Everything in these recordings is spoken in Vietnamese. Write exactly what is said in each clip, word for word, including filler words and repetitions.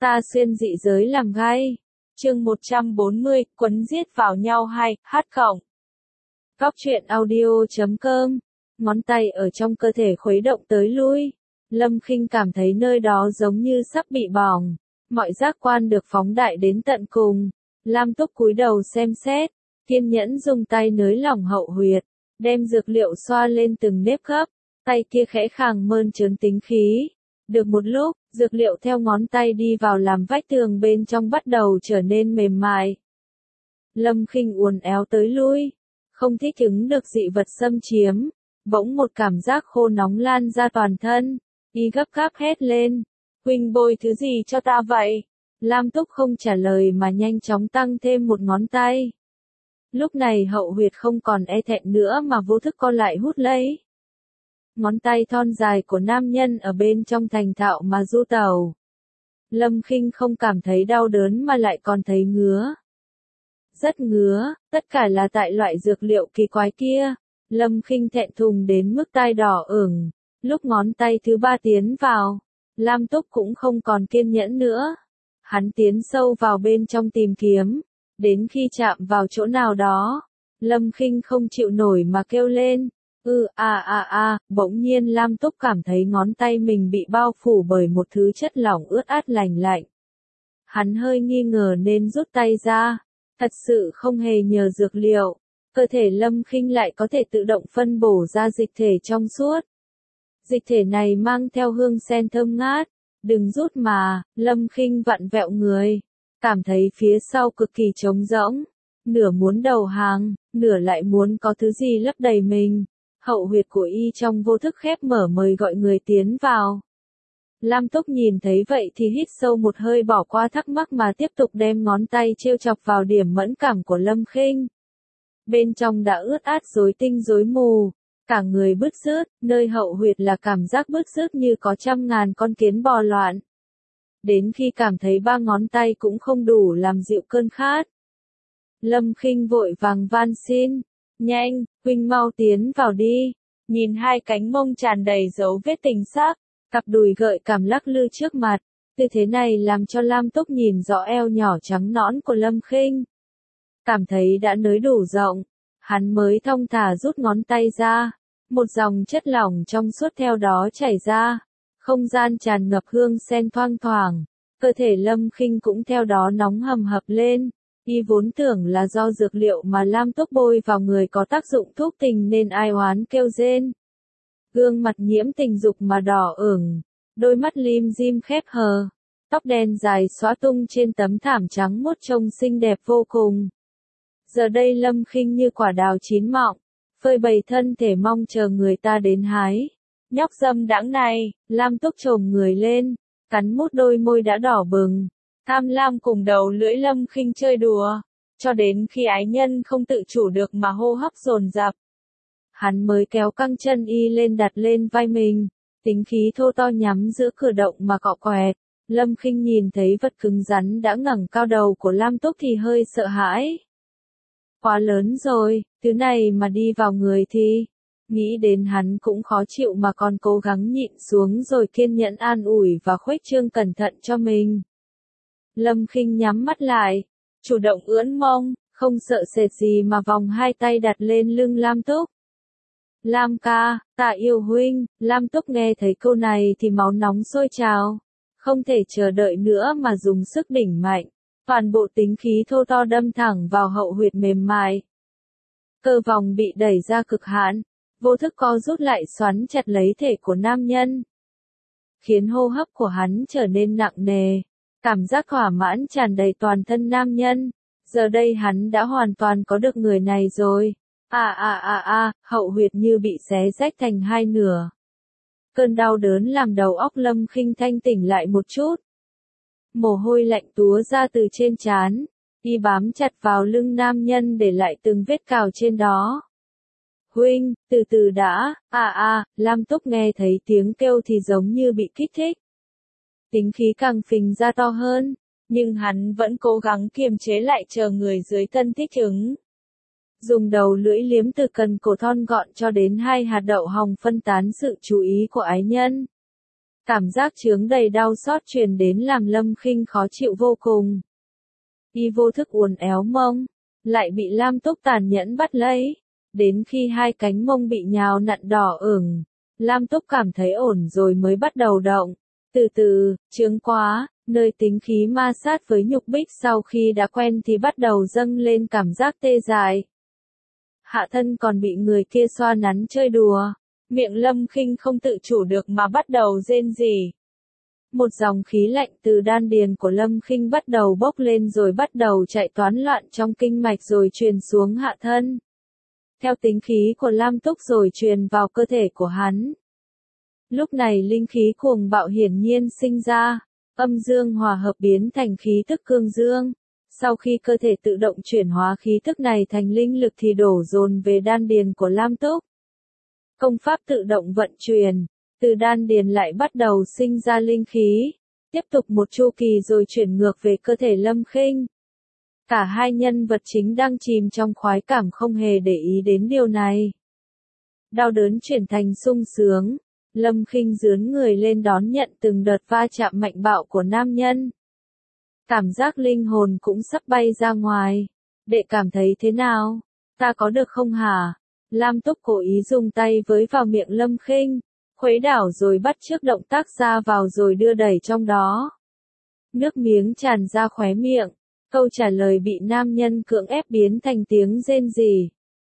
Ta xuyên dị giới làm gay. Chương một trăm bốn mươi, quấn giết vào nhau hai, hát cộng. Góc truyện audio chấm com. Ngón tay ở trong cơ thể khuấy động tới lui. Lâm Khinh cảm thấy nơi đó giống như sắp bị bỏng. Mọi giác quan được phóng đại đến tận cùng. Lam Túc cúi đầu xem xét. Kiên nhẫn dùng tay nới lỏng hậu huyệt. Đem dược liệu xoa lên từng nếp gấp. Tay kia khẽ khàng mơn trớn tính khí. Được một lúc, dược liệu theo ngón tay đi vào làm vách tường bên trong bắt đầu trở nên mềm mại. Lâm Khinh uốn éo tới lui. Không thích ứng được dị vật xâm chiếm. Bỗng một cảm giác khô nóng lan ra toàn thân. Y gấp gáp hét lên. Huynh bôi thứ gì cho ta vậy? Lam Túc không trả lời mà nhanh chóng tăng thêm một ngón tay. Lúc này hậu huyệt không còn e thẹn nữa mà vô thức co lại hút lấy. Ngón tay thon dài của nam nhân ở bên trong thành thạo mà du tẩu. Lâm Khinh không cảm thấy đau đớn mà lại còn thấy ngứa. Rất ngứa, tất cả là tại loại dược liệu kỳ quái kia. Lâm Khinh thẹn thùng đến mức tai đỏ ửng. Lúc ngón tay thứ ba tiến vào, Lam Túc cũng không còn kiên nhẫn nữa. Hắn tiến sâu vào bên trong tìm kiếm. Đến khi chạm vào chỗ nào đó, Lâm Khinh không chịu nổi mà kêu lên. Ừ à à à, bỗng nhiên Lam Túc cảm thấy ngón tay mình bị bao phủ bởi một thứ chất lỏng ướt át lành lạnh. Hắn hơi nghi ngờ nên rút tay ra. Thật sự không hề nhờ dược liệu. Cơ thể Lâm Khinh lại có thể tự động phân bổ ra dịch thể trong suốt. Dịch thể này mang theo hương sen thơm ngát. Đừng rút mà, Lâm Khinh vặn vẹo người. Cảm thấy phía sau cực kỳ trống rỗng. Nửa muốn đầu hàng, nửa lại muốn có thứ gì lấp đầy mình. Hậu huyệt của y trong vô thức khép mở mời gọi người tiến vào. Lam Túc nhìn thấy vậy thì hít sâu một hơi bỏ qua thắc mắc mà tiếp tục đem ngón tay trêu chọc vào điểm mẫn cảm của Lâm Khinh. Bên trong đã ướt át rối tinh rối mù, cả người bứt rứt, nơi hậu huyệt là cảm giác bứt rứt như có trăm ngàn con kiến bò loạn. Đến khi cảm thấy ba ngón tay cũng không đủ làm dịu cơn khát. Lâm Khinh vội vàng van xin. Nhanh, huynh mau tiến vào đi. Nhìn hai cánh mông tràn đầy dấu vết tình xác, cặp đùi gợi cảm lắc lư trước mặt. Tư thế này làm cho Lam Túc nhìn rõ eo nhỏ trắng nõn của Lâm Khinh. Cảm thấy đã nới đủ rộng, hắn mới thong thả rút ngón tay ra. Một dòng chất lỏng trong suốt theo đó chảy ra. Không gian tràn ngập hương sen thoang thoảng. Cơ thể Lâm Khinh cũng theo đó nóng hầm hập lên. Y vốn tưởng là do dược liệu mà Lam Túc bôi vào người có tác dụng thuốc tình nên ai oán kêu rên. Gương mặt nhiễm tình dục mà đỏ ửng, đôi mắt lim dim khép hờ, tóc đen dài xõa tung trên tấm thảm trắng muốt trông xinh đẹp vô cùng. Giờ đây Lâm Khinh như quả đào chín mọng, phơi bày thân thể mong chờ người ta đến hái. Nhóc dâm đãng này, Lam Túc chồm người lên, cắn mút đôi môi đã đỏ bừng. Tham lam cùng đầu lưỡi Lâm Khinh chơi đùa, cho đến khi ái nhân không tự chủ được mà hô hấp dồn dập. Hắn mới kéo căng chân y lên đặt lên vai mình, tính khí thô to nhắm giữa cửa động mà cọ quẹt. Lâm Khinh nhìn thấy vật cứng rắn đã ngẩng cao đầu của Lam Túc thì hơi sợ hãi. Quá lớn rồi, thứ này mà đi vào người thì... Nghĩ đến hắn cũng khó chịu mà còn cố gắng nhịn xuống rồi kiên nhẫn an ủi và khuếch trương cẩn thận cho mình. Lâm Khinh nhắm mắt lại, chủ động ưỡn mông, không sợ sệt gì mà vòng hai tay đặt lên lưng Lam Túc. Lam ca, ta yêu huynh. Lam Túc nghe thấy câu này thì máu nóng sôi trào. Không thể chờ đợi nữa mà dùng sức đỉnh mạnh. Toàn bộ tính khí thô to đâm thẳng vào hậu huyệt mềm mại. Cơ vòng bị đẩy ra cực hạn. Vô thức co rút lại xoắn chặt lấy thể của nam nhân. Khiến hô hấp của hắn trở nên nặng nề. Cảm giác thỏa mãn tràn đầy toàn thân nam nhân. Giờ đây hắn đã hoàn toàn có được người này rồi. À à à à, hậu huyệt như bị xé rách thành hai nửa. Cơn đau đớn làm đầu óc Lâm Khinh thanh tỉnh lại một chút. Mồ hôi lạnh túa ra từ trên trán. Y bám chặt vào lưng nam nhân để lại từng vết cào trên đó. Huynh, từ từ đã. À à, Lam Túc nghe thấy tiếng kêu thì giống như bị kích thích. Tính khí càng phình ra to hơn, nhưng hắn vẫn cố gắng kiềm chế lại chờ người dưới thân thích ứng. Dùng đầu lưỡi liếm từ cần cổ thon gọn cho đến hai hạt đậu hồng phân tán sự chú ý của ái nhân. Cảm giác chướng đầy đau xót truyền đến làm Lâm Khinh khó chịu vô cùng. Y vô thức uốn éo mông, lại bị Lam Túc tàn nhẫn bắt lấy. Đến khi hai cánh mông bị nhào nặn đỏ ửng, Lam Túc cảm thấy ổn rồi mới bắt đầu động. Từ từ, chướng quá, nơi tính khí ma sát với nhục bích sau khi đã quen thì bắt đầu dâng lên cảm giác tê dại. Hạ thân còn bị người kia xoa nắn chơi đùa, miệng Lâm Khinh không tự chủ được mà bắt đầu rên rỉ. Một dòng khí lạnh từ đan điền của Lâm Khinh bắt đầu bốc lên rồi bắt đầu chạy toán loạn trong kinh mạch rồi truyền xuống hạ thân. Theo tính khí của Lam Túc rồi truyền vào cơ thể của hắn. Lúc này linh khí cuồng bạo hiển nhiên sinh ra, âm dương hòa hợp biến thành khí tức cương dương. Sau khi cơ thể tự động chuyển hóa khí tức này thành linh lực thì đổ dồn về đan điền của Lam Túc. Công pháp tự động vận chuyển, từ đan điền lại bắt đầu sinh ra linh khí, tiếp tục một chu kỳ rồi chuyển ngược về cơ thể Lâm Khinh. Cả hai nhân vật chính đang chìm trong khoái cảm không hề để ý đến điều này. Đau đớn chuyển thành sung sướng, Lâm Khinh dướn người lên đón nhận từng đợt va chạm mạnh bạo của nam nhân. Cảm giác linh hồn cũng sắp bay ra ngoài. Đệ cảm thấy thế nào? Ta có được không hả? Lam Túc cố ý dùng tay với vào miệng Lâm Khinh, khuấy đảo rồi bắt chước động tác ra vào rồi đưa đẩy trong đó. Nước miếng tràn ra khóe miệng, câu trả lời bị nam nhân cưỡng ép biến thành tiếng rên rỉ.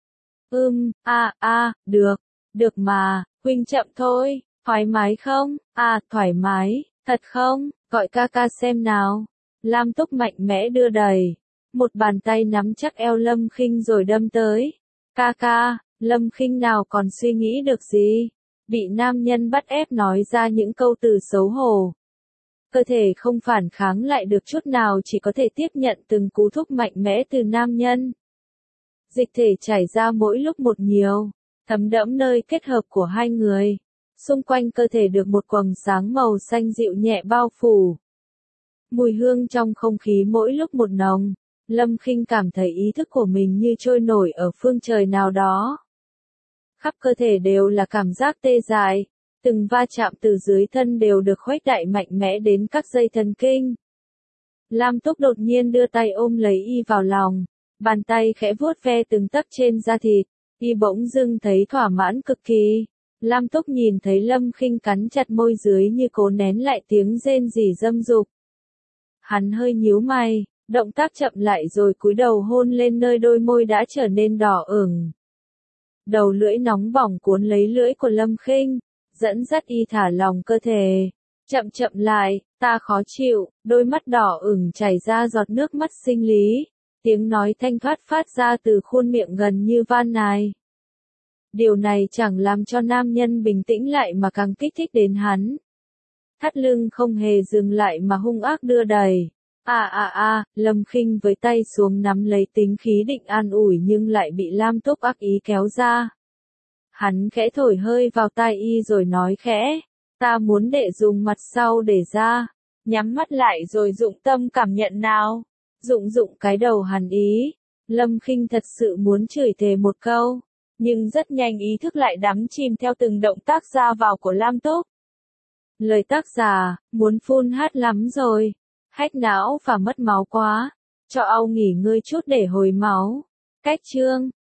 Ưm, a a, được, được mà, huynh chậm thôi, thoải mái không? À, thoải mái, thật không? Gọi ca ca xem nào. Lam Túc mạnh mẽ đưa đẩy, một bàn tay nắm chắc eo Lâm Khinh rồi đâm tới. Ca ca, Lâm Khinh nào còn suy nghĩ được gì, bị nam nhân bắt ép nói ra những câu từ xấu hổ. Cơ thể không phản kháng lại được chút nào, chỉ có thể tiếp nhận từng cú thúc mạnh mẽ từ nam nhân. Dịch thể chảy ra mỗi lúc một nhiều, thấm đẫm nơi kết hợp của hai người. Xung quanh cơ thể được một quầng sáng màu xanh dịu nhẹ bao phủ. Mùi hương trong không khí mỗi lúc một nồng, Lâm Khinh cảm thấy ý thức của mình như trôi nổi ở phương trời nào đó. Khắp cơ thể đều là cảm giác tê dại, từng va chạm từ dưới thân đều được khuếch đại mạnh mẽ đến các dây thần kinh. Lam Túc đột nhiên đưa tay ôm lấy y vào lòng, bàn tay khẽ vuốt ve từng tấc trên da thịt, y bỗng dưng thấy thỏa mãn cực kỳ. Lam Túc nhìn thấy Lâm Khinh cắn chặt môi dưới như cố nén lại tiếng rên rỉ dâm dục. Hắn hơi nhíu mày, động tác chậm lại rồi cúi đầu hôn lên nơi đôi môi đã trở nên đỏ ửng. Đầu lưỡi nóng bỏng cuốn lấy lưỡi của Lâm Khinh, dẫn dắt y thả lỏng cơ thể. Chậm chậm lại, ta khó chịu, đôi mắt đỏ ửng chảy ra giọt nước mắt sinh lý. Tiếng nói thanh thoát phát ra từ khuôn miệng gần như van nài. Điều này chẳng làm cho nam nhân bình tĩnh lại mà càng kích thích đến hắn. Thắt lưng không hề dừng lại mà hung ác đưa đẩy. À à à, Lâm Khinh với tay xuống nắm lấy tính khí định an ủi nhưng lại bị Lam Túc ác ý kéo ra. Hắn khẽ thổi hơi vào tai y rồi nói khẽ, ta muốn đệ dùng mặt sau để ra, nhắm mắt lại rồi dụng tâm cảm nhận nào. Dụng dụng cái đầu hắn ý. Lâm Khinh thật sự muốn chửi thề một câu, nhưng rất nhanh ý thức lại đắm chìm theo từng động tác ra vào của Lam Túc. Lời tác giả, muốn phun hát lắm rồi. Hách não và mất máu quá. Cho Âu nghỉ ngơi chút để hồi máu. Cách chương.